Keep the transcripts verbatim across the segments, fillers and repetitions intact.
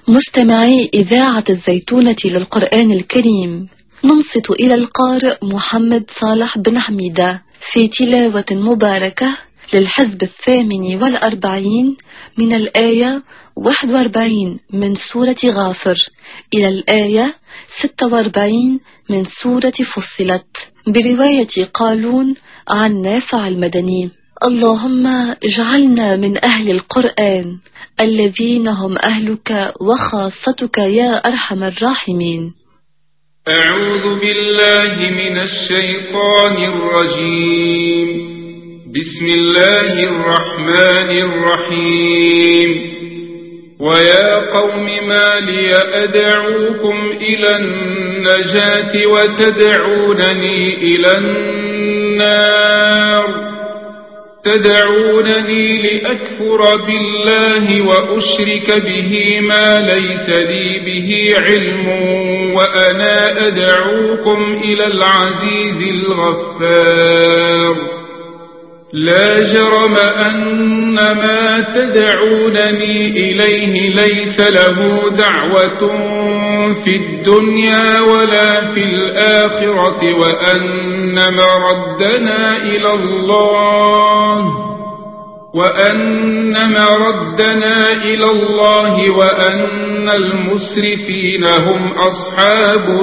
مستمعي إذاعة الزيتونة للقرآن الكريم، ننصت إلى القارئ محمد صالح بن حميدة في تلاوة مباركة للحزب الثامن والأربعين من الآية واحد وأربعين من سورة غافر إلى الآية ستة وأربعين من سورة فصلت، برواية قالون عن نافع المدني. اللهم اجعلنا من أهل القرآن الذين هم أهلك وخاصتك يا أرحم الراحمين. أعوذ بالله من الشيطان الرجيم. بسم الله الرحمن الرحيم. ويا قوم ما لي أدعوكم إلى النجاة وتدعونني إلى النار تدعونني لأكفر بالله وأشرك به ما ليس لي به علم وأنا أدعوكم إلى العزيز الغفار. لا جرم أن ما تدعونني إليه ليس له دعوة في الدنيا ولا في الآخرة وأن مردنا إلى الله وأن مردنا إلى الله وأن المسرفين هم أصحاب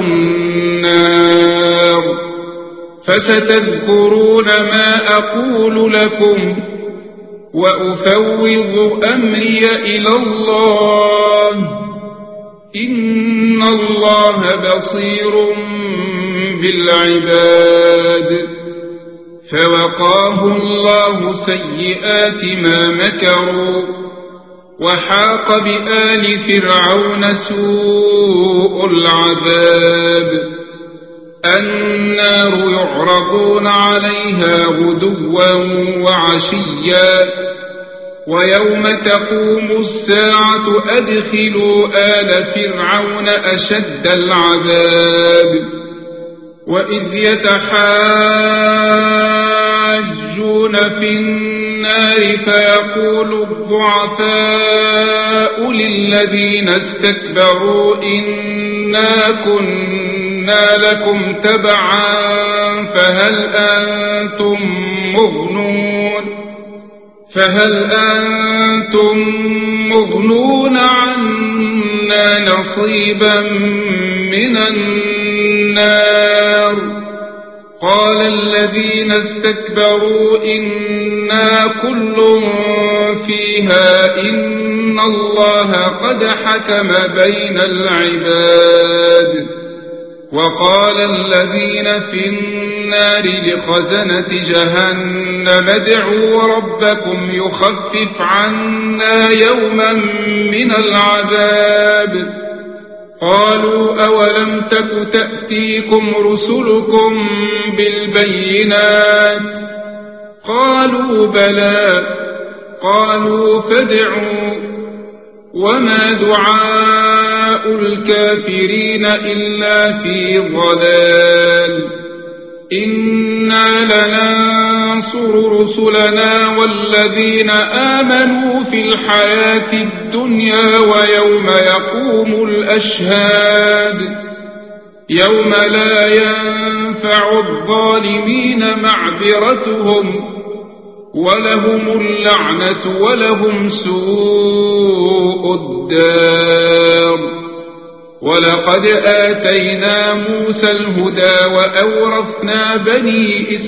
النار. فستذكرون ما أقول لكم وأفوض أمري إلى الله إن الله بصير بالعباد. فوقاه الله سيئات ما مكروا وحاق بآل فرعون سوء العذاب. النار يعرضون عليها غدوا وعشيا ويوم تقوم الساعة أدخلوا آل فرعون أشد العذاب. وإذ يتحاجون في النار فيقول الضعفاء للذين استكبروا إنا كنا لكم تبعا فهل أنتم مغنون فهل أنتم مغنون عنا نصيبا من النار. قال الذين استكبروا إنا كل فيها إن الله قد حكم بين العباد. وقال الذين في النار لخزنة جهنم ادعوا ربكم يخفف عنا يوما من العذاب. قالوا أولم تك تأتيكم رسلكم بالبينات قالوا بلى قالوا فادعوا وما دعاء الكافرين إلا في ضلال. إنا لننصر رسلنا والذين آمنوا في الحياة الدنيا ويوم يقوم الأشهاد يوم لا ينفع الظالمين معذرتهم ولهم اللعنة ولهم سوء الدار. ولقد آتينا موسى الهدى وأورثنا بني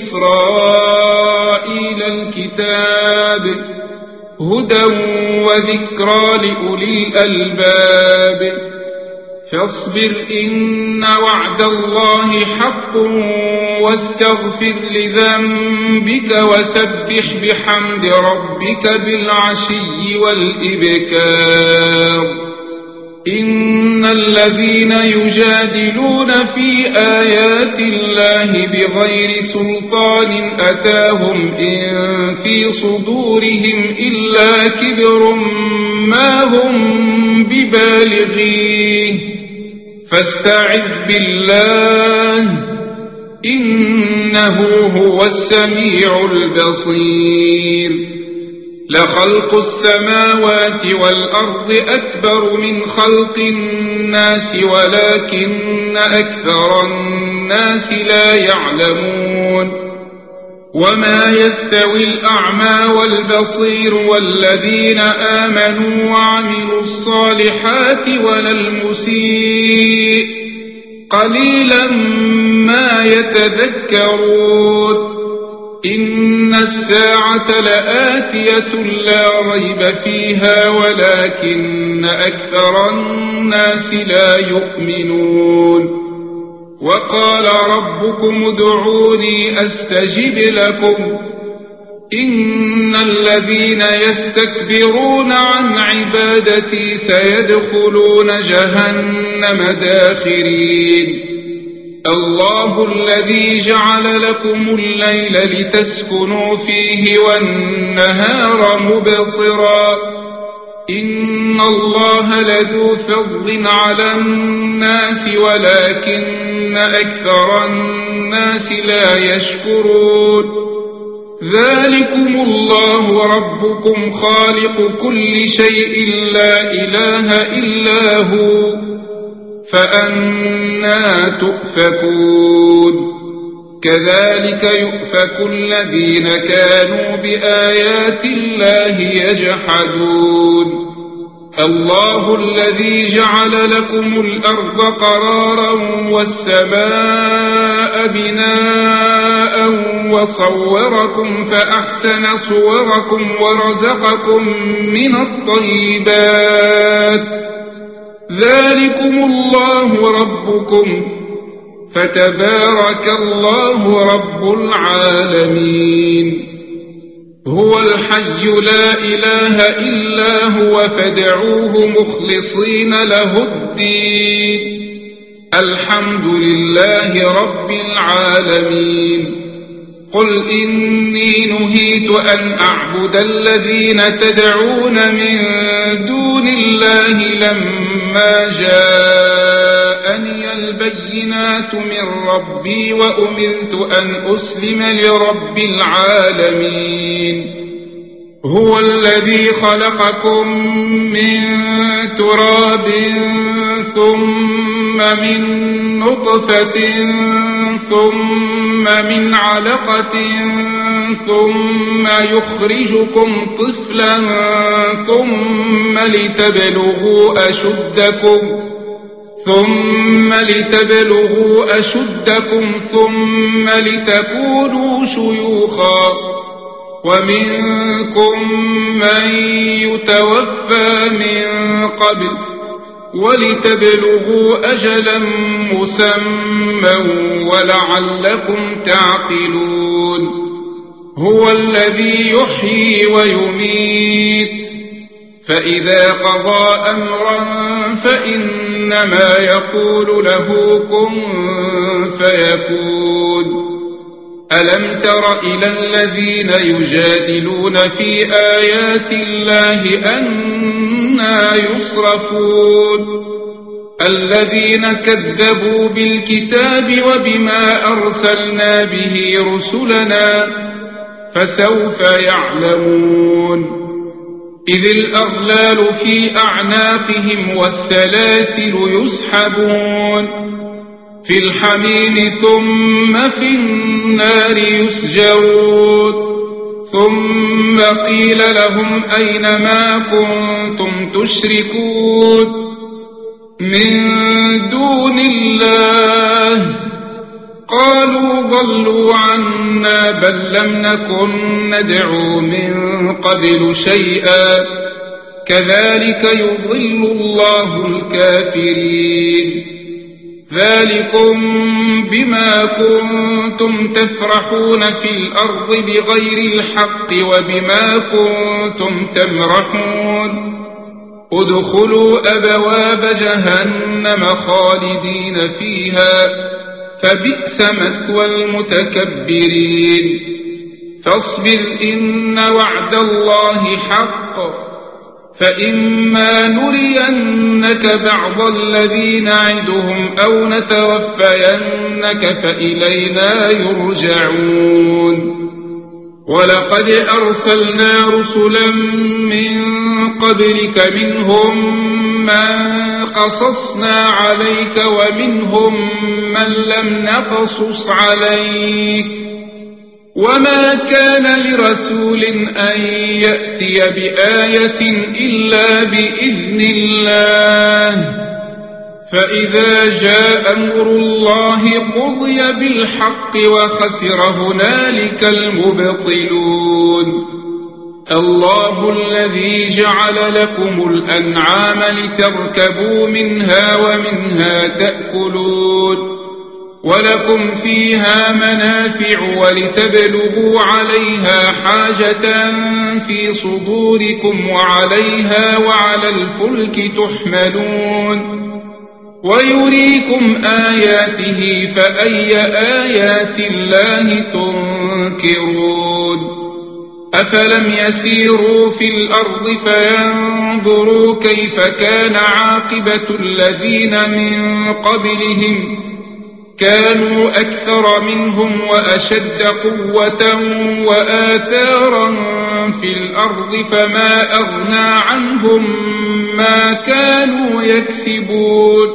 إسرائيل الكتاب هدى وذكرى لأولي الألباب. فاصبر إن وعد الله حق واستغفر لذنبك وسبح بحمد ربك بالعشي والإبكار. إن الذين يجادلون في آيات الله بغير سلطان أتاهم إن في صدورهم إلا كبر ما هم ببالغيه فاستعذ بالله إنه هو السميع البصير. لخلق السماوات والأرض أكبر من خلق الناس ولكن أكثر الناس لا يعلمون وما يستوي الأعمى والبصير والذين آمنوا وعملوا الصالحات ولا المسيء قليلا ما يتذكرون إن الساعة لآتية لا ريب فيها ولكن أكثر الناس لا يؤمنون وقال ربكم ادعوني أستجب لكم إن الذين يستكبرون عن عبادتي سيدخلون جهنم داخرين الله الذي جعل لكم الليل لتسكنوا فيه والنهار مبصرا إن الله لذو فضل على الناس ولكن أكثر الناس لا يشكرون ذلكم الله ربكم خالق كل شيء لا إله إلا هو فأنى تؤفكون كذلك يؤفك الذين كانوا بآيات الله يجحدون الله الذي جعل لكم الأرض قرارا والسماء بناء وصوركم فأحسن صوركم ورزقكم من الطيبات ذلكم الله ربكم فتبارك الله رب العالمين هو الحي لا إله إلا هو فادعوه مخلصين له الدين الحمد لله رب العالمين قل إني نهيت أن أعبد الذين تدعون من دون الله لما جاءني البينات من ربي وأمرت أن أسلم لرب العالمين هو الذي خلقكم من تراب ثم من نطفة ثم من علقة ثم يخرجكم طفلا ثم لتبلغوا أشدكم ثم لتبلغوا أشدكم ثم لتكونوا شيوخا ومنكم من يتوفى من قبل ولتبلغوا أجلا مسمى ولعلكم تعقلون هو الذي يحيي ويميت فإذا قضى أمرا فإنما يقول له كن فيكون ألم تر إلى الذين يجادلون في آيات الله أنى يصرفون الذين كذبوا بالكتاب وبما أرسلنا به رسلنا فسوف يعلمون إذ الأغلال في أعناقهم والسلاسل يسحبون في الحميم ثم في النار يسجرون ثم قيل لهم أين ما كنتم تشركون من دون الله قالوا ضلوا عنا بل لم نكن ندعو من قبل شيئا كذلك يضل الله الكافرين ذلكم بما كنتم تفرحون في الأرض بغير الحق وبما كنتم تمرحون ادخلوا أبواب جهنم خالدين فيها فبئس مثوى المتكبرين فاصبر إن وعد الله حق فإما نرينك بعض الذي نعدهم أو نتوفينك فإلينا يرجعون ولقد أرسلنا رسلا من قبلك منهم من قصصنا عليك ومنهم من لم نقصص عليك وما كان لرسول أن يأتي بآية إلا بإذن الله فإذا جاء أمر الله قضي بالحق وخسر هنالك المبطلون الله الذي جعل لكم الأنعام لتركبوا منها ومنها تأكلون ولكم فيها منافع ولتبلغوا عليها حاجة في صدوركم وعليها وعلى الفلك تحملون ويريكم آياته فأي آيات الله تنكرون أفلم يسيروا في الأرض فينظروا كيف كان عاقبة الذين من قبلهم كانوا أكثر منهم وأشد قوة وآثارا في الأرض فما أغنى عنهم ما كانوا يكسبون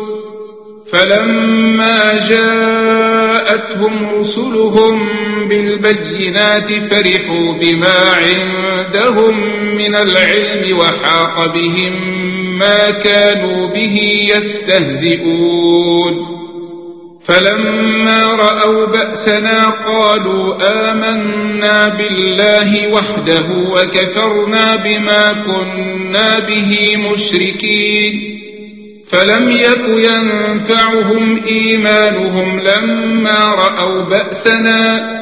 فلما جاءتهم رسلهم بالبينات فرحوا بما عندهم من العلم وحاق بهم ما كانوا به يستهزئون فلما رأوا بأسنا قالوا آمنا بالله وحده وكفرنا بما كنا به مشركين فلم يك ينفعهم إيمانهم لما رأوا بأسنا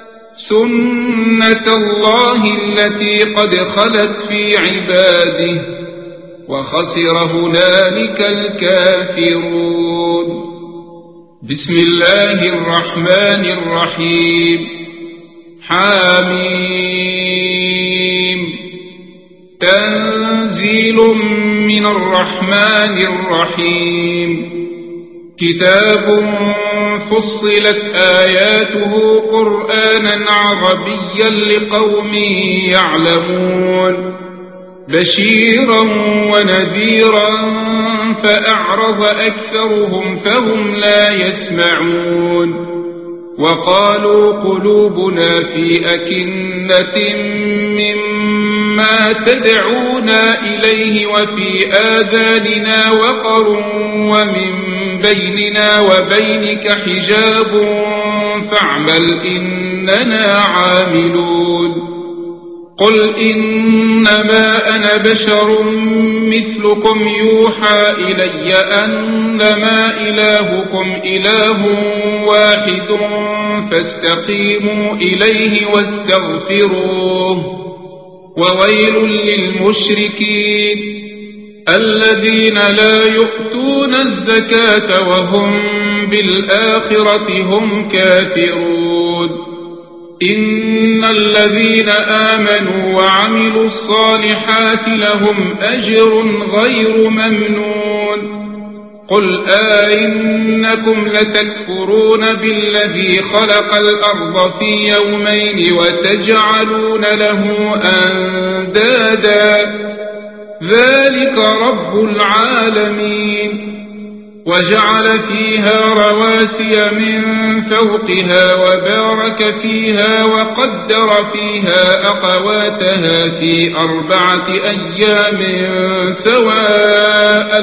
سنة الله التي قد خلت في عباده وخسر هنالك الكافرون بسم الله الرحمن الرحيم حاميم تنزيل من الرحمن الرحيم كتاب فصلت آياته قرآنا عربيا لقوم يعلمون بشيرا ونذيرا فأعرض أكثرهم فهم لا يسمعون وقالوا قلوبنا في أكنة مما تدعونا إليه وفي آذاننا وقر ومن بيننا وبينك حجاب فاعمل إننا عاملون قل إنما أنا بشر مثلكم يوحى إلي أنما إلهكم إله واحد فاستقيموا إليه واستغفروه وويل للمشركين الذين لا يؤتون الزكاة وهم بالآخرة هم كافرون إن الذين آمنوا وعملوا الصالحات لهم أجر غير ممنون قل آئنكم لتكفرون بالذي خلق الأرض في يومين وتجعلون له أندادا ذلك رب العالمين وجعل فيها رواسي من فوقها وبارك فيها وقدر فيها أقواتها في أربعة أيام سواء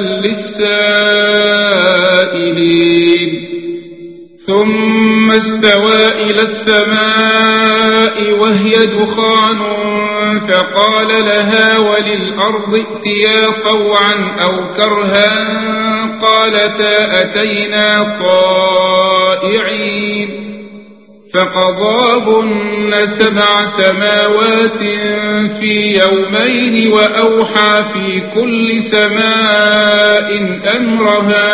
للسائلين ثم استوى إلى السماء وهي دخان فقال لها وللأرض ائتيا طوعا أو كرها قالتا أتينا طائعين فقضاهن سبع سماوات في يومين وأوحى في كل سماء أمرها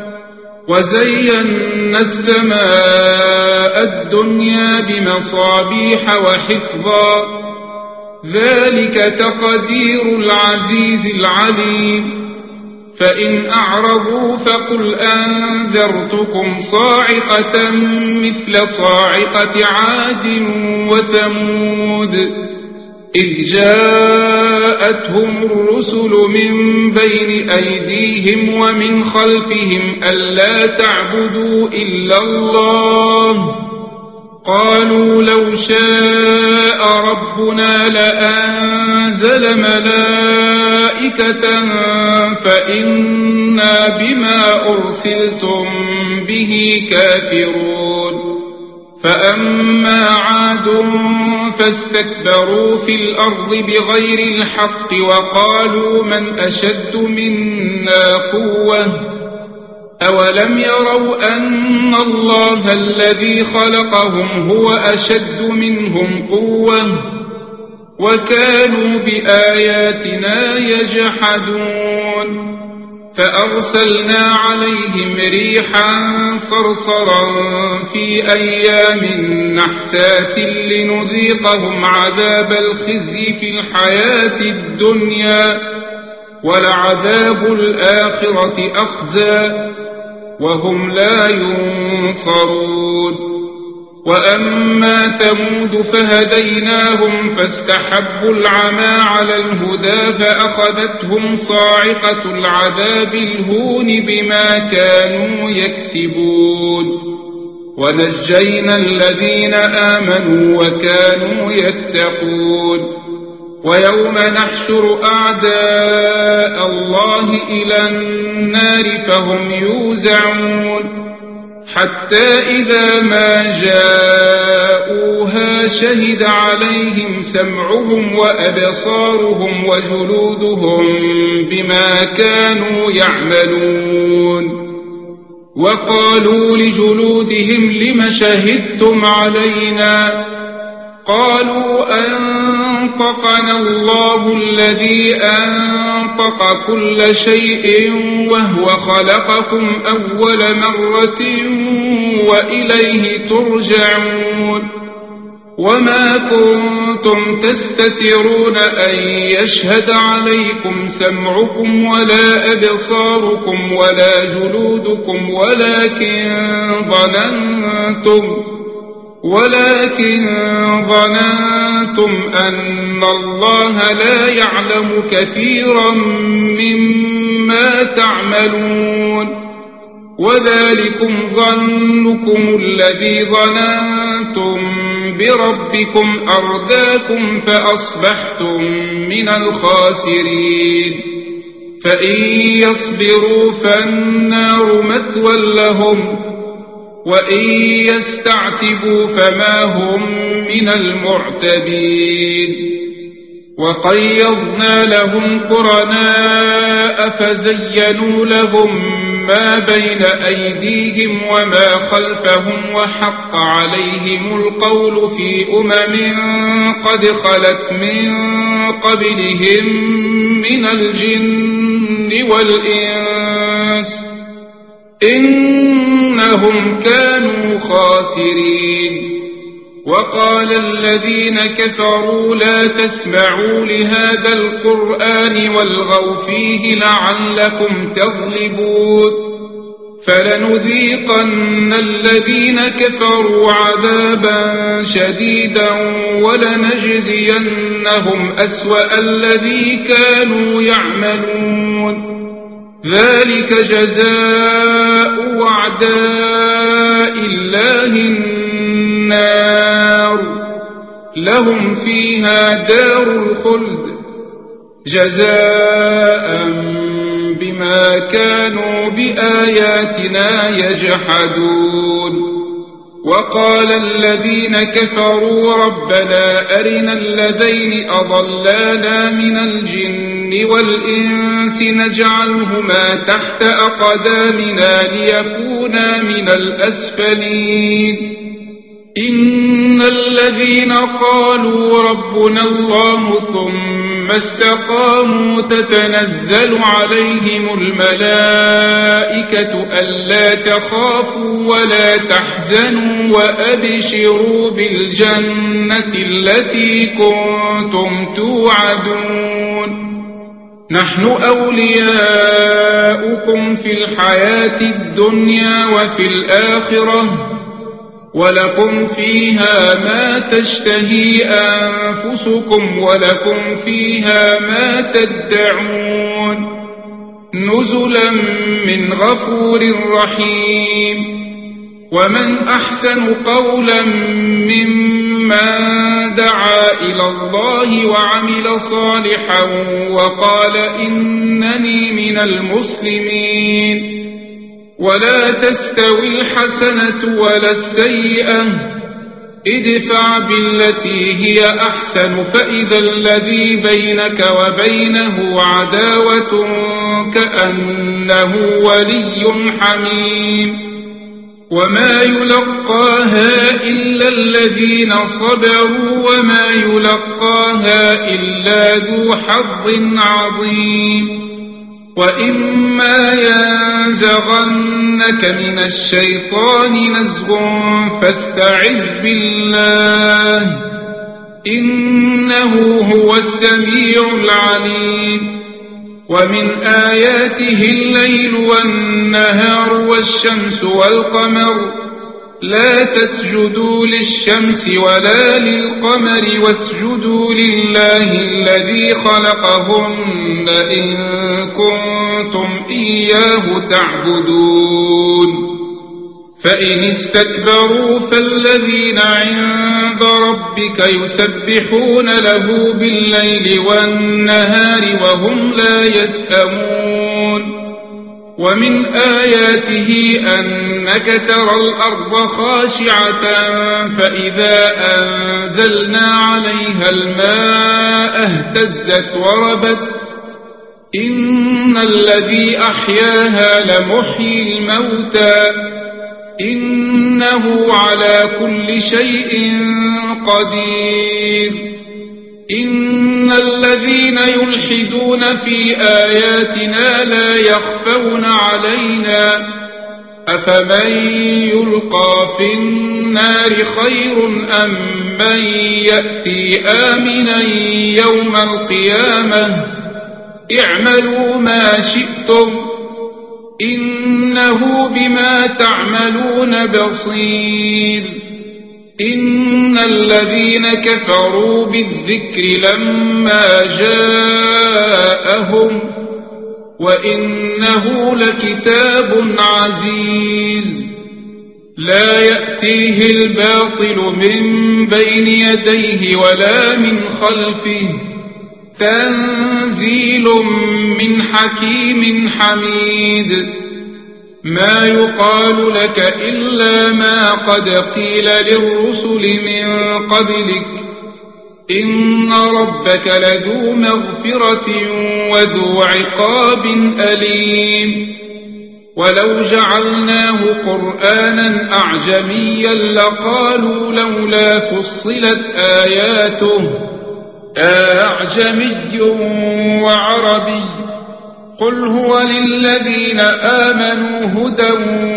وزينا السماء الدنيا بمصابيح وحفظا ذلك تقدير العزيز العليم فإن أعرضوا فقل أنذرتكم صاعقة مثل صاعقة عاد وثمود إذ جاءتهم الرسل من بين أيديهم ومن خلفهم ألا تعبدوا إلا الله قالوا لو شاء ربنا لأنزل ملائكة فإنا بما أرسلتم به كافرون فأما عاد فاستكبروا في الأرض بغير الحق وقالوا من أشد منا قوة أولم يروا أن الله الذي خلقهم هو أشد منهم قوة وكانوا بآياتنا يجحدون فأرسلنا عليهم ريحا صرصرا في أيام نحسات لنذيقهم عذاب الخزي في الحياة الدنيا ولعذاب الآخرة أخزى وهم لا ينصرون وأما ثمود فهديناهم فاستحبوا العمى على الهدى فأخذتهم صاعقة العذاب الهون بما كانوا يكسبون ونجينا الذين آمنوا وكانوا يتقون ويوم نحشر أعداء الله إلى النار فهم يوزعون حتى إذا ما جاءوها شهد عليهم سمعهم وأبصارهم وجلودهم بما كانوا يعملون وقالوا لجلودهم لم شهدتم علينا قالوا أنطقنا الله الذي أنطق كل شيء وهو خلقكم أول مرة وإليه ترجعون وما كنتم تستترون أن يشهد عليكم سمعكم ولا أبصاركم ولا جلودكم ولكن ظننتم ولكن ظننتم أن الله لا يعلم كثيرا مما تعملون وذلكم ظنكم الذي ظننتم بربكم أرداكم فأصبحتم من الخاسرين فإن يصبروا فالنار مثوى لهم وإن يستعتبوا فما هم من المعتبين وقيضنا لهم قرناء فزينوا لهم ما بين أيديهم وما خلفهم وحق عليهم القول في أمم قد خلت من قبلهم من الجن والإنس إنهم كانوا خاسرين وقال الذين كفروا لا تسمعوا لهذا القرآن والغوا فيه لعلكم تغلبون فلنذيقن الذين كفروا عذابا شديدا ولنجزينهم أسوأ الذي كانوا يعملون ذلك جزاء أعداء الله النار لهم فيها دار الخلد جزاء بما كانوا بآياتنا يجحدون وقال الذين كفروا ربنا أرنا الذين أضلانا من الجن والإنس نجعلهما تحت أقدامنا ليكونا من الأسفلين إن الذين قالوا ربنا الله ثم استقاموا تتنزل عليهم الملائكة ألا تخافوا ولا تحزنوا وأبشروا بالجنة التي كنتم توعدون نحن أولياؤكم بلوكم في الحياة الدنيا وفي الآخرة ولكم فيها ما تشتهي أنفسكم ولكم فيها ما تدعون نزلا من غفور رحيم. ومن أحسن قولا ممن دعا إلى الله وعمل صالحا وقال إنني من المسلمين. ولا تستوي الحسنة ولا السيئة ادفع بالتي هي أحسن فإذا الذي بينك وبينه عداوة كأنه ولي حميم. وما يلقاها إلا الذين صبروا وما يلقاها إلا ذو حظ عظيم. وإما ينزغنك من الشيطان نزغ فاستعذ بالله إنه هو السميع العليم. ومن آياته الليل والنهار والشمس والقمر لا تسجدوا للشمس ولا للقمر واسجدوا لله الذي خلقهن إن كنتم إياه تعبدون. فإن استكبروا فالذين عند ربك يسبحون له بالليل والنهار وهم لا يسأمون. ومن آياته أنك ترى الأرض خاشعة فإذا أنزلنا عليها الماء اهتزت وربت إن الذي أحياها لمحيي الموتى إنه على كل شيء قدير. إن الذين يلحدون في آياتنا لا يخفون علينا أفمن يلقى في النار خير أم من يأتي آمنا يوم القيامة اعملوا ما شئتم إنه بما تعملون بصير. إن الذين كفروا بالذكر لما جاءهم وإنه لكتاب عزيز لا يأتيه الباطل من بين يديه ولا من خلفه تنزيل من حكيم حميد. ما يقال لك إلا ما قد قيل للرسل من قبلك إن ربك لذو مغفرة وذو عقاب أليم. ولو جعلناه قرآنا أعجميا لقالوا لولا فصلت آياته أعجمي وعربي قل هو للذين آمنوا هدى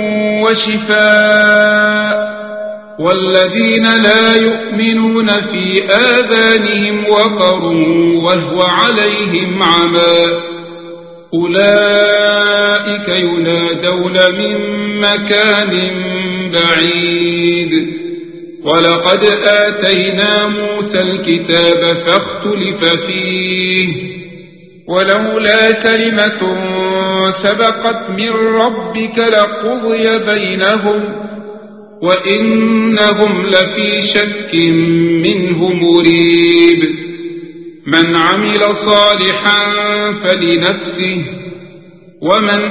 وشفاء والذين لا يؤمنون في آذانهم وقر وهو عليهم عمى أولئك ينادون من مكان بعيد. ولقد آتينا موسى الكتاب فاختلف فيه ولولا كلمة سبقت من ربك لقضي بينهم وإنهم لفي شك منه مريب. من عمل صالحا فلنفسه ومن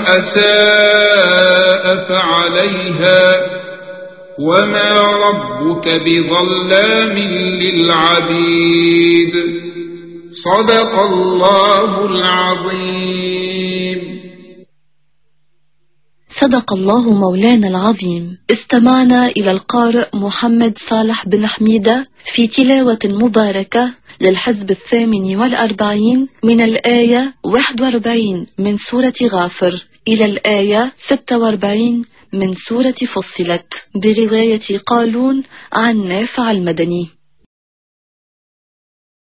أساء فعليها وما ربك بظلام للعبيد. صدق الله العظيم. صدق الله مولانا العظيم. استمعنا إلى القارئ محمد صالح بن حميدة في تلاوة مباركة للحزب الثامن والأربعين من الآية واحد وأربعين من سورة غافر إلى الآية ستة وأربعين من سورة فصلت برواية قالون عن نافع المدني.